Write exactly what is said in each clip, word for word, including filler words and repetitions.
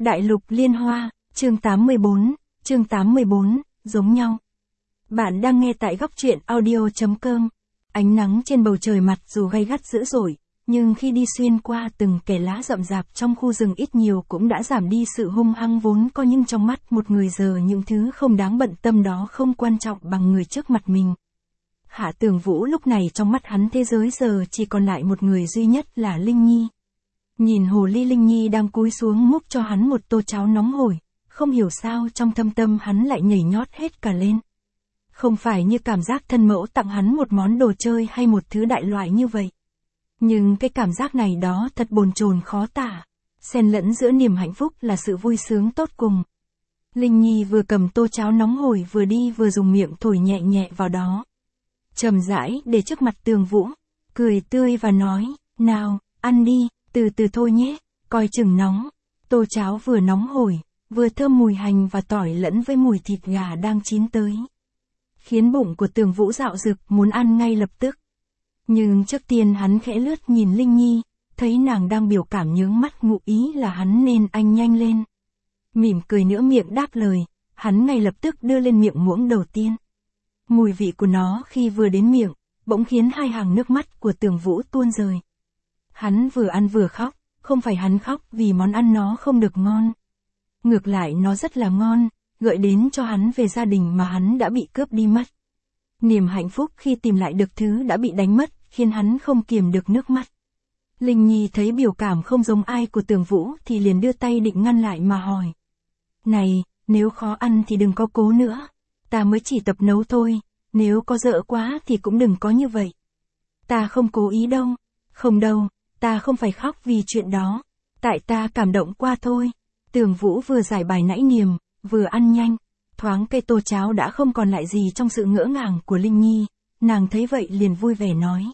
Đại lục liên hoa, chương tám mươi bốn, chương tám mươi bốn, giống nhau. Bạn đang nghe tại góc truyện audio.com. Ánh nắng trên bầu trời mặt dù gay gắt dữ dội, nhưng khi đi xuyên qua từng kẽ lá rậm rạp trong khu rừng ít nhiều cũng đã giảm đi sự hung hăng vốn có, nhưng trong mắt một người giờ những thứ không đáng bận tâm đó không quan trọng bằng người trước mặt mình. Hạ Tường Vũ lúc này trong mắt hắn thế giới giờ chỉ còn lại một người duy nhất là Linh Nhi. Nhìn hồ ly Linh Nhi đang cúi xuống múc cho hắn một tô cháo nóng hổi, không hiểu sao trong thâm tâm hắn lại nhảy nhót hết cả lên. Không phải như cảm giác thân mẫu tặng hắn một món đồ chơi hay một thứ đại loại như vậy. Nhưng cái cảm giác này đó thật bồn chồn khó tả, xen lẫn giữa niềm hạnh phúc là sự vui sướng tốt cùng. Linh Nhi vừa cầm tô cháo nóng hổi vừa đi vừa dùng miệng thổi nhẹ nhẹ vào đó. Chậm rãi để trước mặt Tường Vũ, cười tươi và nói, nào, ăn đi, từ từ thôi nhé, coi chừng nóng. Tô cháo vừa nóng hổi, vừa thơm mùi hành và tỏi lẫn với mùi thịt gà đang chín tới, khiến bụng của Tường Vũ dạo dực muốn ăn ngay lập tức. Nhưng trước tiên hắn khẽ lướt nhìn Linh Nhi, thấy nàng đang biểu cảm nhướng mắt ngụ ý là hắn nên ăn nhanh lên. Mỉm cười nửa miệng đáp lời, hắn ngay lập tức đưa lên miệng muỗng đầu tiên. Mùi vị của nó khi vừa đến miệng, bỗng khiến hai hàng nước mắt của Tường Vũ tuôn rơi. Hắn vừa ăn vừa khóc, không phải hắn khóc vì món ăn nó không được ngon. Ngược lại nó rất là ngon, gợi đến cho hắn về gia đình mà hắn đã bị cướp đi mất. Niềm hạnh phúc khi tìm lại được thứ đã bị đánh mất, khiến hắn không kiềm được nước mắt. Linh Nhi thấy biểu cảm không giống ai của Tường Vũ thì liền đưa tay định ngăn lại mà hỏi. Này, nếu khó ăn thì đừng có cố nữa. Ta mới chỉ tập nấu thôi, nếu có dở quá thì cũng đừng có như vậy. Ta không cố ý đâu. Không đâu, ta không phải khóc vì chuyện đó. Tại ta cảm động qua thôi. Tường Vũ vừa giải bài nãy niềm, vừa ăn nhanh. Thoáng cây tô cháo đã không còn lại gì trong sự ngỡ ngàng của Linh Nhi. Nàng thấy vậy liền vui vẻ nói.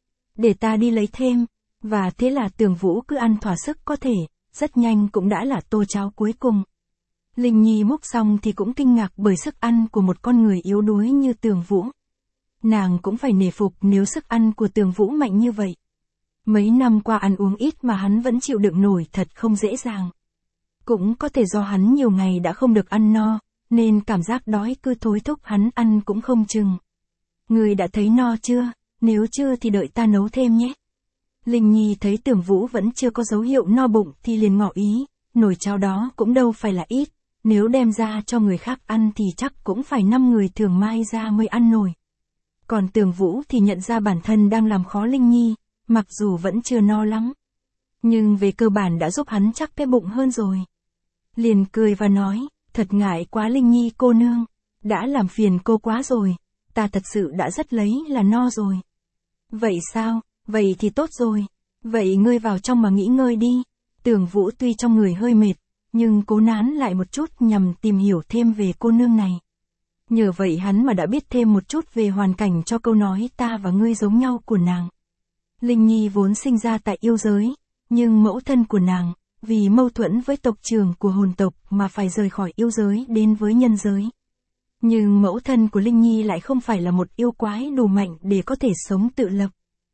Để ta đi lấy thêm. Và thế là Tường Vũ cứ ăn thỏa sức có thể, rất nhanh cũng đã là tô cháo cuối cùng. Linh Nhi múc xong thì cũng kinh ngạc bởi sức ăn của một con người yếu đuối như Tường Vũ. Nàng cũng phải nể phục nếu sức ăn của Tường Vũ mạnh như vậy. Mấy năm qua ăn uống ít mà hắn vẫn chịu đựng nổi thật không dễ dàng. Cũng có thể do hắn nhiều ngày đã không được ăn no, nên cảm giác đói cứ thối thúc hắn ăn cũng không chừng. Người đã thấy no chưa? Nếu chưa thì đợi ta nấu thêm nhé. Linh Nhi thấy Tường Vũ vẫn chưa có dấu hiệu no bụng thì liền ngỏ ý, nồi cháo đó cũng đâu phải là ít. Nếu đem ra cho người khác ăn thì chắc cũng phải năm người thường mai ra mới ăn nổi. Còn Tường Vũ thì nhận ra bản thân đang làm khó Linh Nhi, mặc dù vẫn chưa no lắm. Nhưng về cơ bản đã giúp hắn chắc cái bụng hơn rồi. Liền cười và nói, thật ngại quá Linh Nhi cô nương, đã làm phiền cô quá rồi, ta thật sự đã rất lấy là no rồi. Vậy sao, vậy thì tốt rồi, vậy ngươi vào trong mà nghỉ ngơi đi. Tường Vũ tuy trong người hơi mệt, nhưng cố nán lại một chút nhằm tìm hiểu thêm về cô nương này. Nhờ vậy hắn mà đã biết thêm một chút về hoàn cảnh cho câu nói ta và ngươi giống nhau của nàng. Linh Nhi vốn sinh ra tại yêu giới, nhưng mẫu thân của nàng, vì mâu thuẫn với tộc trưởng của hồn tộc mà phải rời khỏi yêu giới đến với nhân giới. Nhưng mẫu thân của Linh Nhi lại không phải là một yêu quái đủ mạnh để có thể sống tự lập.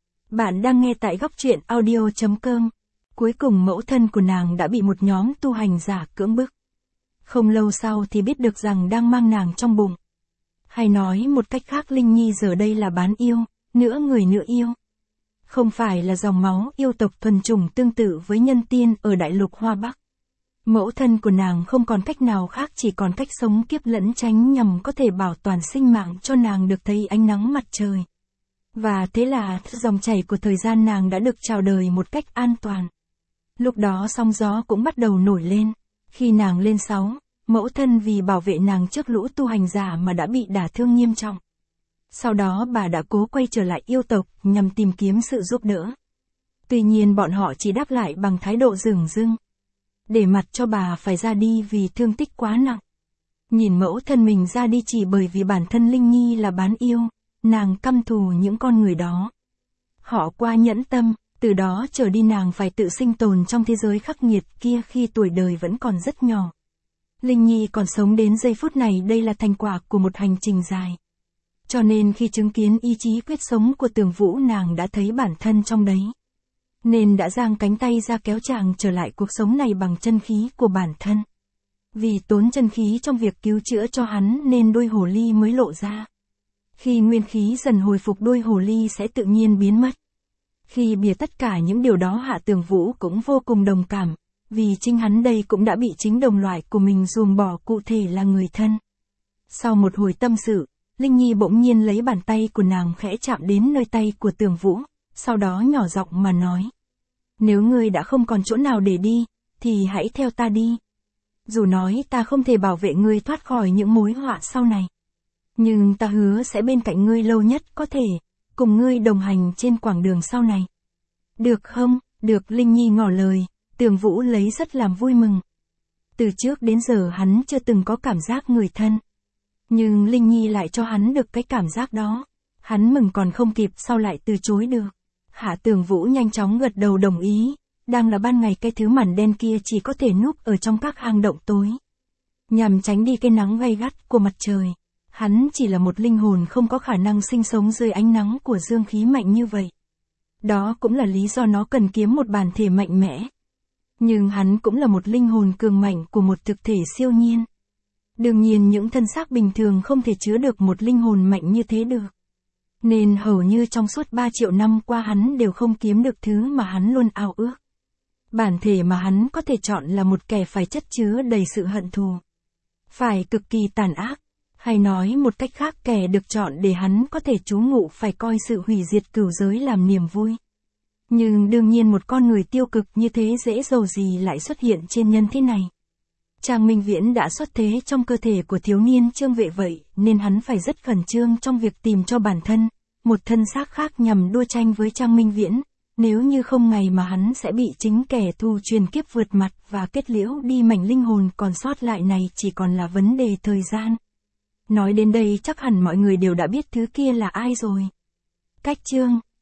Bạn đang nghe tại góc truyện audio.com. Cuối cùng mẫu thân của nàng đã bị một nhóm tu hành giả cưỡng bức. Không lâu sau thì biết được rằng đang mang nàng trong bụng. Hay nói một cách khác Linh Nhi giờ đây là bán yêu, nửa người nửa yêu. Không phải là dòng máu yêu tộc thuần chủng tương tự với nhân tiên ở đại lục Hoa Bắc. Mẫu thân của nàng không còn cách nào khác chỉ còn cách sống kiếp lẫn tránh nhằm có thể bảo toàn sinh mạng cho nàng được thấy ánh nắng mặt trời. Và thế là dòng chảy của thời gian nàng đã được chào đời một cách an toàn. Lúc đó sóng gió cũng bắt đầu nổi lên. Khi nàng lên sáu, mẫu thân vì bảo vệ nàng trước lũ tu hành giả mà đã bị đả thương nghiêm trọng. Sau đó bà đã cố quay trở lại yêu tộc nhằm tìm kiếm sự giúp đỡ. Tuy nhiên bọn họ chỉ đáp lại bằng thái độ dửng dưng. Để mặt cho bà phải ra đi vì thương tích quá nặng. Nhìn mẫu thân mình ra đi chỉ bởi vì bản thân Linh Nhi là bán yêu, nàng căm thù những con người đó. Họ quá nhẫn tâm. Từ đó trở đi nàng phải tự sinh tồn trong thế giới khắc nghiệt kia khi tuổi đời vẫn còn rất nhỏ. Linh Nhi còn sống đến giây phút này đây là thành quả của một hành trình dài. Cho nên khi chứng kiến ý chí quyết sống của Tường Vũ nàng đã thấy bản thân trong đấy. nên đã giang cánh tay ra kéo chàng trở lại cuộc sống này bằng chân khí của bản thân. Vì tốn chân khí trong việc cứu chữa cho hắn nên đôi hồ ly mới lộ ra. Khi nguyên khí dần hồi phục đôi hồ ly sẽ tự nhiên biến mất. Khi bìa tất cả những điều đó Hạ Tường Vũ cũng vô cùng đồng cảm, vì chính hắn đây cũng đã bị chính đồng loại của mình ruồng bỏ, cụ thể là người thân. Sau một hồi tâm sự, Linh Nhi bỗng nhiên lấy bàn tay của nàng khẽ chạm đến nơi tay của Tường Vũ, sau đó nhỏ giọng mà nói. Nếu ngươi đã không còn chỗ nào để đi, thì hãy theo ta đi. Dù nói ta không thể bảo vệ ngươi thoát khỏi những mối họa sau này, nhưng ta hứa sẽ bên cạnh ngươi lâu nhất có thể, cùng ngươi đồng hành trên quãng đường sau này. Được không? Được, Linh Nhi ngỏ lời, Tường Vũ lấy rất làm vui mừng. Từ trước đến giờ hắn chưa từng có cảm giác người thân. Nhưng Linh Nhi lại cho hắn được cái cảm giác đó. Hắn mừng còn không kịp sao lại từ chối được. Hạ Tường Vũ nhanh chóng gật đầu đồng ý. Đang là ban ngày cái thứ màn đen kia chỉ có thể núp ở trong các hang động tối, nhằm tránh đi cái nắng gay gắt của mặt trời. Hắn chỉ là một linh hồn không có khả năng sinh sống dưới ánh nắng của dương khí mạnh như vậy. Đó cũng là lý do nó cần kiếm một bản thể mạnh mẽ. Nhưng hắn cũng là một linh hồn cường mạnh của một thực thể siêu nhiên. Đương nhiên những thân xác bình thường không thể chứa được một linh hồn mạnh như thế được. Nên hầu như trong suốt ba triệu năm qua hắn đều không kiếm được thứ mà hắn luôn ao ước. Bản thể mà hắn có thể chọn là một kẻ phải chất chứa đầy sự hận thù, phải cực kỳ tàn ác, hay nói một cách khác kẻ được chọn để hắn có thể trú ngụ phải coi sự hủy diệt cửu giới làm niềm vui. Nhưng đương nhiên một con người tiêu cực như thế dễ dầu gì lại xuất hiện trên nhân thế này. Trang Minh Viễn đã xuất thế trong cơ thể của thiếu niên Trương Vệ vậy, nên hắn phải rất khẩn trương trong việc tìm cho bản thân một thân xác khác nhằm đua tranh với Trang Minh Viễn. Nếu như không ngày mà hắn sẽ bị chính kẻ thù truyền kiếp vượt mặt và kết liễu đi mảnh linh hồn còn sót lại này chỉ còn là vấn đề thời gian. Nói đến đây chắc hẳn mọi người đều đã biết thứ kia là ai rồi. Cách chương